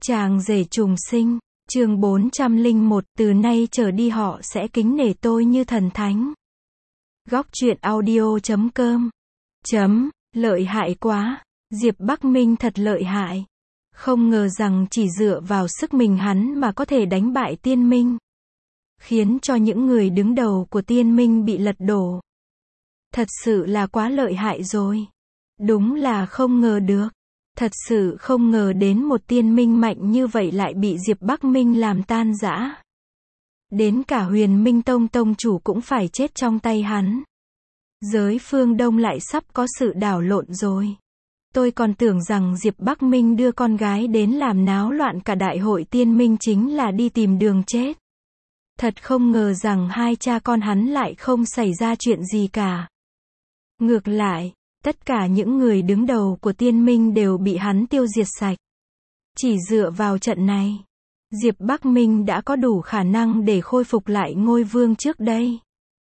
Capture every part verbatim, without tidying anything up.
Chàng rể trùng sinh, chương bốn trăm lẻ một, từ nay trở đi họ sẽ kính nể tôi như thần thánh. Góc truyện audio chấm com chấm, lợi hại quá, Diệp Bắc Minh thật lợi hại. Không ngờ rằng chỉ dựa vào sức mình hắn mà có thể đánh bại Tiên Minh. Khiến cho những người đứng đầu của Tiên Minh bị lật đổ. Thật sự là quá lợi hại rồi. Đúng là không ngờ được. Thật sự không ngờ đến một Tiên Minh mạnh như vậy lại bị Diệp Bắc Minh làm tan rã. Đến cả Huyền Minh Tông tông chủ cũng phải chết trong tay hắn. Giới phương Đông lại sắp có sự đảo lộn rồi. Tôi còn tưởng rằng Diệp Bắc Minh đưa con gái đến làm náo loạn cả đại hội Tiên Minh chính là đi tìm đường chết. Thật không ngờ rằng hai cha con hắn lại không xảy ra chuyện gì cả. Ngược lại, tất cả những người đứng đầu của Tiên Minh đều bị hắn tiêu diệt sạch. Chỉ dựa vào trận này, Diệp Bắc Minh đã có đủ khả năng để khôi phục lại ngôi vương trước đây.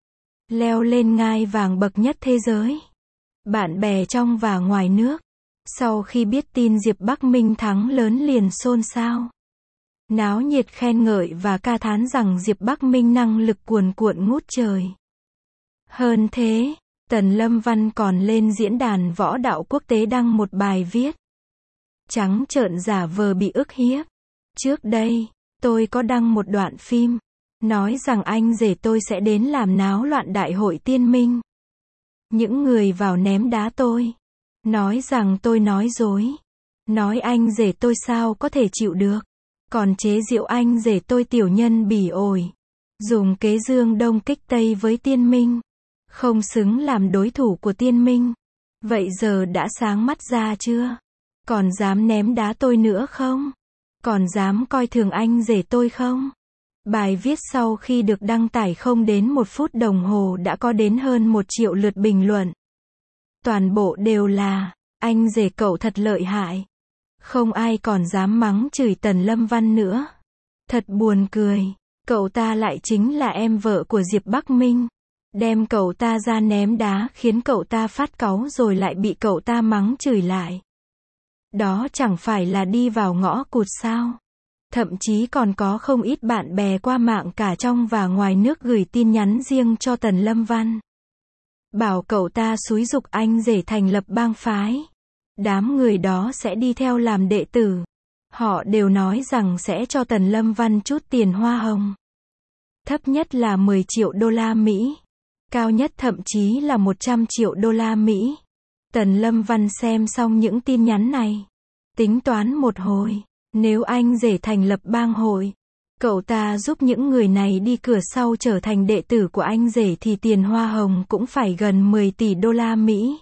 Leo lên ngai vàng bậc nhất thế giới. Bạn bè trong và ngoài nước, sau khi biết tin Diệp Bắc Minh thắng lớn liền xôn xao. Náo nhiệt khen ngợi và ca thán rằng Diệp Bắc Minh năng lực cuồn cuộn ngút trời. Hơn thế, Tần Lâm Văn còn lên diễn đàn võ đạo quốc tế đăng một bài viết. Trắng trợn giả vờ bị ức hiếp. Trước đây, tôi có đăng một đoạn phim, nói rằng anh rể tôi sẽ đến làm náo loạn đại hội Tiên Minh. Những người vào ném đá tôi. Nói rằng tôi nói dối. Nói anh rể tôi sao có thể chịu được. Còn chế giễu anh rể tôi tiểu nhân bỉ ổi. Dùng kế dương đông kích tây với Tiên Minh. Không xứng làm đối thủ của Tiên Minh. Vậy giờ đã sáng mắt ra chưa? Còn dám ném đá tôi nữa không? Còn dám coi thường anh rể tôi không? Bài viết sau khi được đăng tải không đến một phút đồng hồ đã có đến hơn một triệu lượt bình luận. Toàn bộ đều là, anh rể cậu thật lợi hại. Không ai còn dám mắng chửi Tần Lâm Văn nữa. Thật buồn cười, cậu ta lại chính là em vợ của Diệp Bắc Minh. Đem cậu ta ra ném đá khiến cậu ta phát cáu rồi lại bị cậu ta mắng chửi lại. Đó chẳng phải là đi vào ngõ cụt sao? Thậm chí còn có không ít bạn bè qua mạng cả trong và ngoài nước gửi tin nhắn riêng cho Tần Lâm Văn. Bảo cậu ta xúi giục anh rể thành lập bang phái. Đám người đó sẽ đi theo làm đệ tử. Họ đều nói rằng sẽ cho Tần Lâm Văn chút tiền hoa hồng. Thấp nhất là mười triệu đô la Mỹ. Cao nhất thậm chí là một trăm triệu đô la Mỹ. Tần Lâm Văn xem xong những tin nhắn này. Tính toán một hồi. Nếu anh rể thành lập bang hội, cậu ta giúp những người này đi cửa sau trở thành đệ tử của anh rể thì tiền hoa hồng cũng phải gần mười tỷ đô la Mỹ.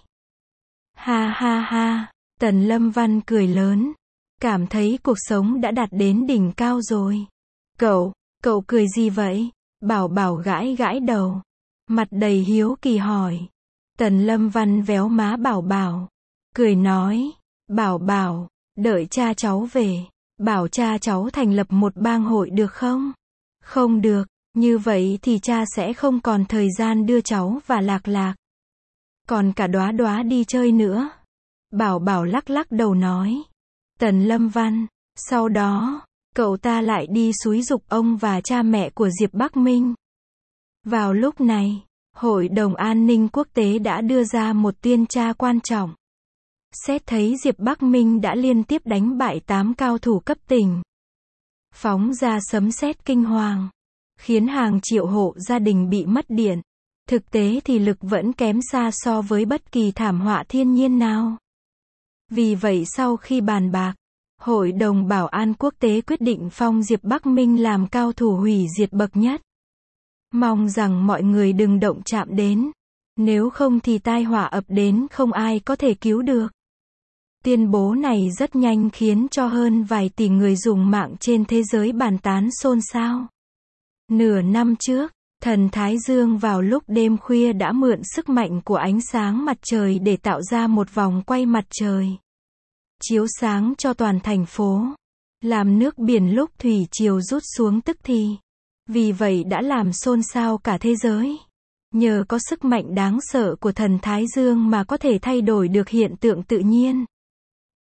Ha ha ha, Tần Lâm Văn cười lớn. Cảm thấy cuộc sống đã đạt đến đỉnh cao rồi. Cậu, cậu cười gì vậy? Bảo Bảo gãi gãi đầu. Mặt đầy hiếu kỳ hỏi. Tần Lâm Văn véo má Bảo Bảo. Cười nói. Bảo Bảo, đợi cha cháu về. Bảo cha cháu thành lập một bang hội được không? Không được, như vậy thì cha sẽ không còn thời gian đưa cháu và Lạc Lạc. Còn cả Đóa Đóa đi chơi nữa. Bảo Bảo lắc lắc đầu nói. Tần Lâm Văn, sau đó, cậu ta lại đi xúi giục ông và cha mẹ của Diệp Bắc Minh. Vào lúc này, Hội đồng An ninh Quốc tế đã đưa ra một tuyên tra quan trọng. Xét thấy Diệp Bắc Minh đã liên tiếp đánh bại tám cao thủ cấp tỉnh. Phóng ra sấm sét kinh hoàng. Khiến hàng triệu hộ gia đình bị mất điện. Thực tế thì lực vẫn kém xa so với bất kỳ thảm họa thiên nhiên nào. Vì vậy sau khi bàn bạc, Hội đồng Bảo an Quốc tế quyết định phong Diệp Bắc Minh làm cao thủ hủy diệt bậc nhất. Mong rằng mọi người đừng động chạm đến. Nếu không thì tai họa ập đến không ai có thể cứu được. Tuyên bố này rất nhanh khiến cho hơn vài tỷ người dùng mạng trên thế giới bàn tán xôn xao. Nửa năm trước, thần Thái Dương vào lúc đêm khuya đã mượn sức mạnh của ánh sáng mặt trời để tạo ra một vòng quay mặt trời. Chiếu sáng cho toàn thành phố. Làm nước biển lúc thủy triều rút xuống tức thì. Vì vậy đã làm xôn xao cả thế giới. Nhờ có sức mạnh đáng sợ của thần Thái Dương mà có thể thay đổi được hiện tượng tự nhiên.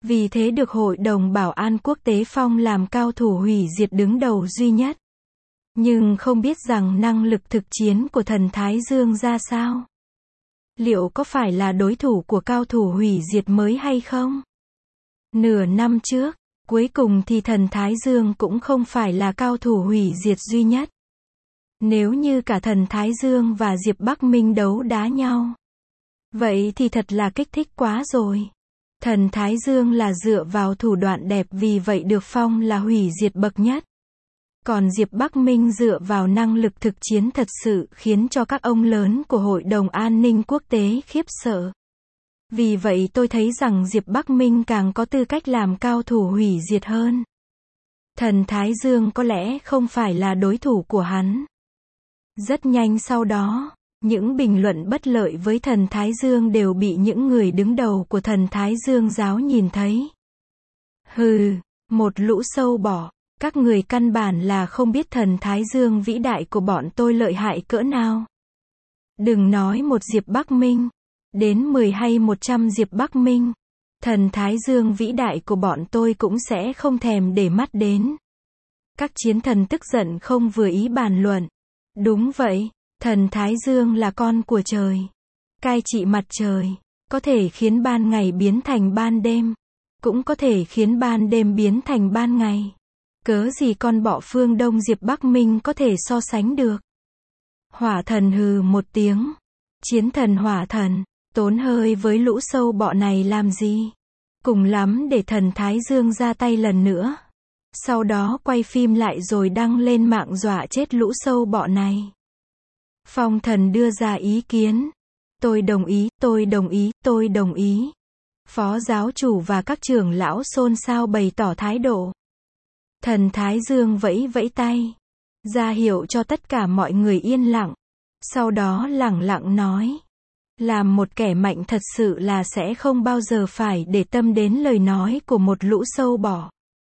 Vì thế được Hội đồng Bảo an Quốc tế phong làm cao thủ hủy diệt đứng đầu duy nhất. Nhưng không biết rằng năng lực thực chiến của thần Thái Dương ra sao? Liệu có phải là đối thủ của cao thủ hủy diệt mới hay không? Nửa năm trước, cuối cùng thì thần Thái Dương cũng không phải là cao thủ hủy diệt duy nhất. Nếu như cả thần Thái Dương và Diệp Bắc Minh đấu đá nhau, vậy thì thật là kích thích quá rồi. Thần Thái Dương là dựa vào thủ đoạn đẹp vì vậy được phong là hủy diệt bậc nhất. Còn Diệp Bắc Minh dựa vào năng lực thực chiến thật sự khiến cho các ông lớn của Hội đồng An ninh Quốc tế khiếp sợ. Vì vậy tôi thấy rằng Diệp Bắc Minh càng có tư cách làm cao thủ hủy diệt hơn. Thần Thái Dương có lẽ không phải là đối thủ của hắn. Rất nhanh sau đó, những bình luận bất lợi với thần Thái Dương đều bị những người đứng đầu của thần Thái Dương giáo nhìn thấy. Hừ, một lũ sâu bọ, các người căn bản là không biết thần Thái Dương vĩ đại của bọn tôi lợi hại cỡ nào. Đừng nói một Diệp Bắc Minh, đến mười hay một trăm Diệp Bắc Minh, thần Thái Dương vĩ đại của bọn tôi cũng sẽ không thèm để mắt đến. Các chiến thần tức giận không vừa ý bàn luận. Đúng vậy, thần Thái Dương là con của trời, cai trị mặt trời, có thể khiến ban ngày biến thành ban đêm, cũng có thể khiến ban đêm biến thành ban ngày. Cớ gì con bọ phương Đông Diệp Bắc Minh có thể so sánh được? Hỏa thần hừ một tiếng. Chiến thần hỏa thần, tốn hơi với lũ sâu bọ này làm gì? Cùng lắm để thần Thái Dương ra tay lần nữa. Sau đó quay phim lại rồi đăng lên mạng dọa chết lũ sâu bọ này. Phong thần đưa ra ý kiến. Tôi đồng ý, tôi đồng ý, tôi đồng ý. Phó giáo chủ và các trưởng lão xôn xao bày tỏ thái độ. Thần Thái Dương vẫy vẫy tay, ra hiệu cho tất cả mọi người yên lặng. Sau đó lẳng lặng nói. Làm một kẻ mạnh thật sự là sẽ không bao giờ phải để tâm đến lời nói của một lũ sâu bọ.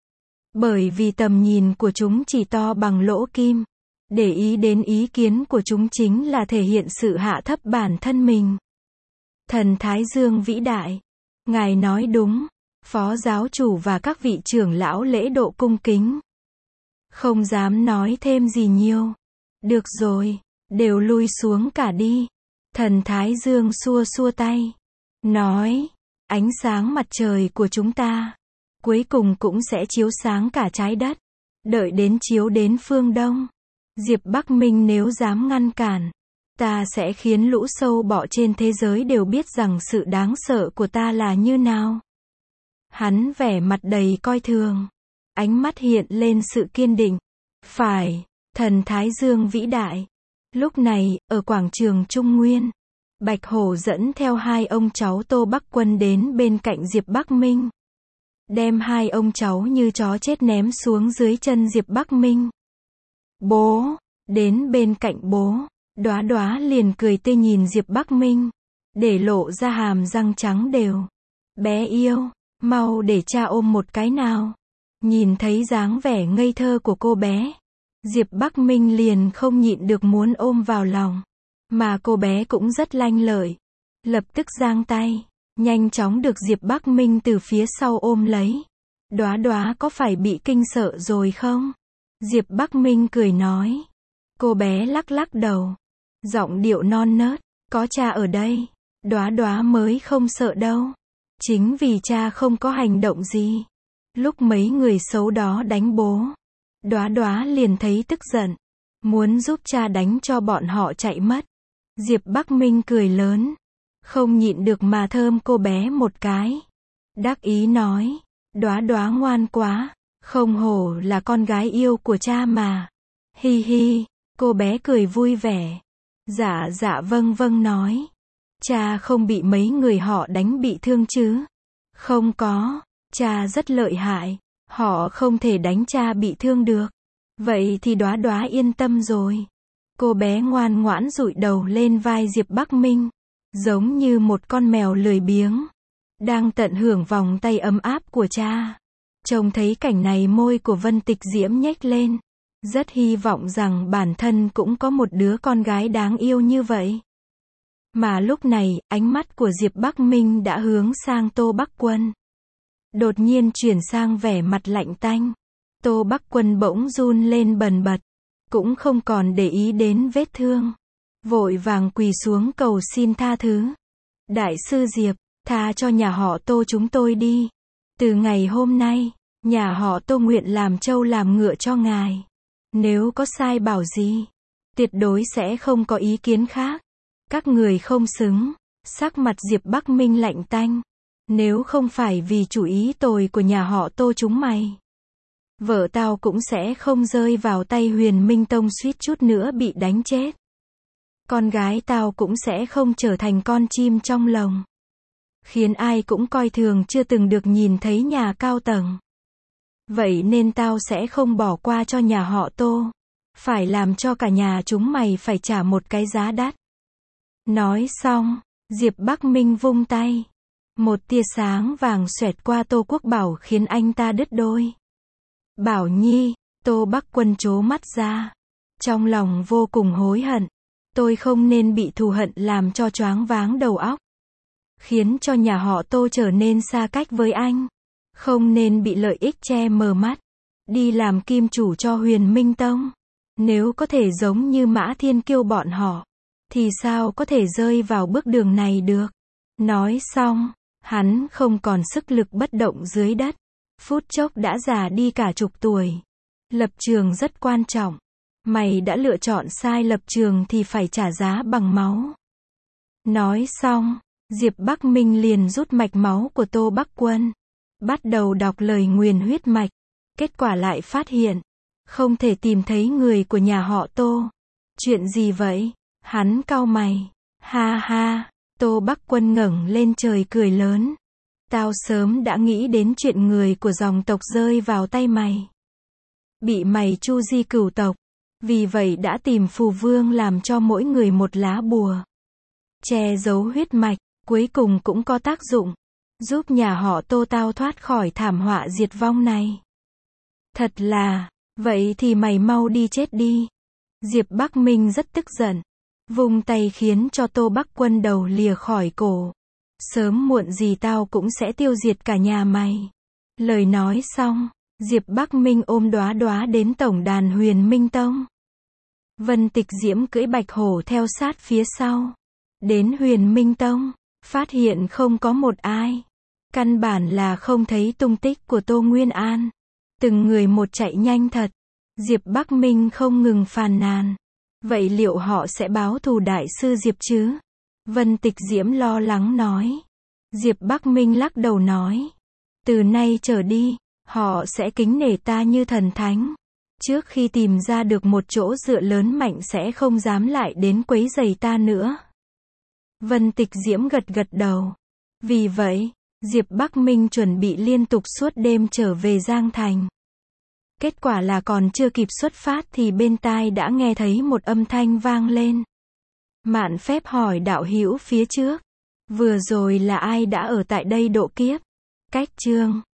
Bởi vì tầm nhìn của chúng chỉ to bằng lỗ kim. Để ý đến ý kiến của chúng chính là thể hiện sự hạ thấp bản thân mình. Thần Thái Dương vĩ đại. Ngài nói đúng. Phó giáo chủ và các vị trưởng lão lễ độ cung kính. Không dám nói thêm gì nhiều. Được rồi, đều lui xuống cả đi. Thần Thái Dương xua xua tay. Nói, ánh sáng mặt trời của chúng ta, cuối cùng cũng sẽ chiếu sáng cả trái đất. Đợi đến chiếu đến phương Đông. Diệp Bắc Minh nếu dám ngăn cản, ta sẽ khiến lũ sâu bọ trên thế giới đều biết rằng sự đáng sợ của ta là như nào. Hắn vẻ mặt đầy coi thường. Ánh mắt hiện lên sự kiên định. Phải, thần Thái Dương vĩ đại. Lúc này, ở quảng trường Trung Nguyên, Bạch Hổ dẫn theo hai ông cháu Tô Bắc Quân đến bên cạnh Diệp Bắc Minh. Đem hai ông cháu như chó chết ném xuống dưới chân Diệp Bắc Minh. Bố, đến bên cạnh bố, Đóa Đóa liền cười tươi nhìn Diệp Bắc Minh, để lộ ra hàm răng trắng đều. Bé yêu, mau để cha ôm một cái nào. Nhìn thấy dáng vẻ ngây thơ của cô bé, Diệp Bắc Minh liền không nhịn được muốn ôm vào lòng. Mà cô bé cũng rất lanh lợi. Lập tức giang tay, nhanh chóng được Diệp Bắc Minh từ phía sau ôm lấy. Đóa Đóa có phải bị kinh sợ rồi không? Diệp Bắc Minh cười nói. Cô bé lắc lắc đầu. Giọng điệu non nớt. Có cha ở đây. Đóa Đóa mới không sợ đâu. Chính vì cha không có hành động gì. Lúc mấy người xấu đó đánh bố, Đóa Đóa liền thấy tức giận. Muốn giúp cha đánh cho bọn họ chạy mất. Diệp Bắc Minh cười lớn. Không nhịn được mà thơm cô bé một cái. Đắc ý nói. Đóa Đóa ngoan quá. Không hổ là con gái yêu của cha mà. Hi hi. Cô bé cười vui vẻ. Dạ dạ vâng vâng nói. Cha không bị mấy người họ đánh bị thương chứ? Không có. Cha rất lợi hại. Họ không thể đánh cha bị thương được. Vậy thì Đóa Đóa yên tâm rồi. Cô bé ngoan ngoãn dụi đầu lên vai Diệp Bắc Minh. Giống như một con mèo lười biếng. Đang tận hưởng vòng tay ấm áp của cha. Trông thấy cảnh này môi của Vân Tịch Diễm nhếch lên. Rất hy vọng rằng bản thân cũng có một đứa con gái đáng yêu như vậy. Mà lúc này, ánh mắt của Diệp Bắc Minh đã hướng sang Tô Bắc Quân. Đột nhiên chuyển sang vẻ mặt lạnh tanh. Tô Bắc Quân bỗng run lên bần bật, cũng không còn để ý đến vết thương. Vội vàng quỳ xuống cầu xin tha thứ. Đại sư Diệp, tha cho nhà họ Tô chúng tôi đi. Từ ngày hôm nay, nhà họ Tô nguyện làm trâu làm ngựa cho ngài. Nếu có sai bảo gì, tuyệt đối sẽ không có ý kiến khác. Các người không xứng. Sắc mặt Diệp Bắc Minh lạnh tanh. Nếu không phải vì chủ ý tồi của nhà họ Tô chúng mày, vợ tao cũng sẽ không rơi vào tay Huyền Minh Tông suýt chút nữa bị đánh chết. Con gái tao cũng sẽ không trở thành con chim trong lồng, khiến ai cũng coi thường chưa từng được nhìn thấy nhà cao tầng. Vậy nên tao sẽ không bỏ qua cho nhà họ Tô. Phải làm cho cả nhà chúng mày phải trả một cái giá đắt. Nói xong, Diệp Bắc Minh vung tay. Một tia sáng vàng xoẹt qua Tô Quốc Bảo khiến anh ta đứt đôi. Bảo Nhi, Tô Bắc Quân trố mắt ra. Trong lòng vô cùng hối hận. Tôi không nên bị thù hận làm cho choáng váng đầu óc, khiến cho nhà họ Tô trở nên xa cách với anh. Không nên bị lợi ích che mờ mắt. Đi làm kim chủ cho Huyền Minh Tông. Nếu có thể giống như Mã Thiên Kiêu bọn họ, thì sao có thể rơi vào bước đường này được. Nói xong, hắn không còn sức lực bất động dưới đất. Phút chốc đã già đi cả chục tuổi. Lập trường rất quan trọng. Mày đã lựa chọn sai lập trường thì phải trả giá bằng máu. Nói xong, Diệp Bắc Minh liền rút mạch máu của Tô Bắc Quân. Bắt đầu đọc lời nguyền huyết mạch. Kết quả lại phát hiện, không thể tìm thấy người của nhà họ Tô. Chuyện gì vậy? Hắn cau mày. Ha ha, Tô Bắc Quân ngẩng lên trời cười lớn. Tao sớm đã nghĩ đến chuyện người của dòng tộc rơi vào tay mày. Bị mày chu di cửu tộc. Vì vậy đã tìm phù vương làm cho mỗi người một lá bùa. Che giấu huyết mạch, cuối cùng cũng có tác dụng. Giúp nhà họ Tô tao thoát khỏi thảm họa diệt vong này. Thật là, vậy thì mày mau đi chết đi. Diệp Bắc Minh rất tức giận. Vung tay khiến cho Tô Bắc Quân đầu lìa khỏi cổ. Sớm muộn gì tao cũng sẽ tiêu diệt cả nhà mày. Lời nói xong, Diệp Bắc Minh ôm Đóa Đóa đến tổng đàn Huyền Minh Tông. Vân Tịch Diễm cưỡi bạch hổ theo sát phía sau. Đến Huyền Minh Tông, phát hiện không có một ai. Căn bản là không thấy tung tích của Tô Nguyên An. Từng người một chạy nhanh thật. Diệp Bắc Minh không ngừng phàn nàn. Vậy liệu họ sẽ báo thù đại sư Diệp chứ? Vân Tịch Diễm lo lắng nói. Diệp Bắc Minh lắc đầu nói. Từ nay trở đi, họ sẽ kính nể ta như thần thánh. Trước khi tìm ra được một chỗ dựa lớn mạnh sẽ không dám lại đến quấy rầy ta nữa. Vân Tịch Diễm gật gật đầu. Vì vậy, Diệp Bắc Minh chuẩn bị liên tục suốt đêm trở về Giang Thành. Kết quả là còn chưa kịp xuất phát thì bên tai đã nghe thấy một âm thanh vang lên. Mạn Phép hỏi đạo hữu phía trước. Vừa rồi là ai đã ở tại đây độ kiếp? Cách chương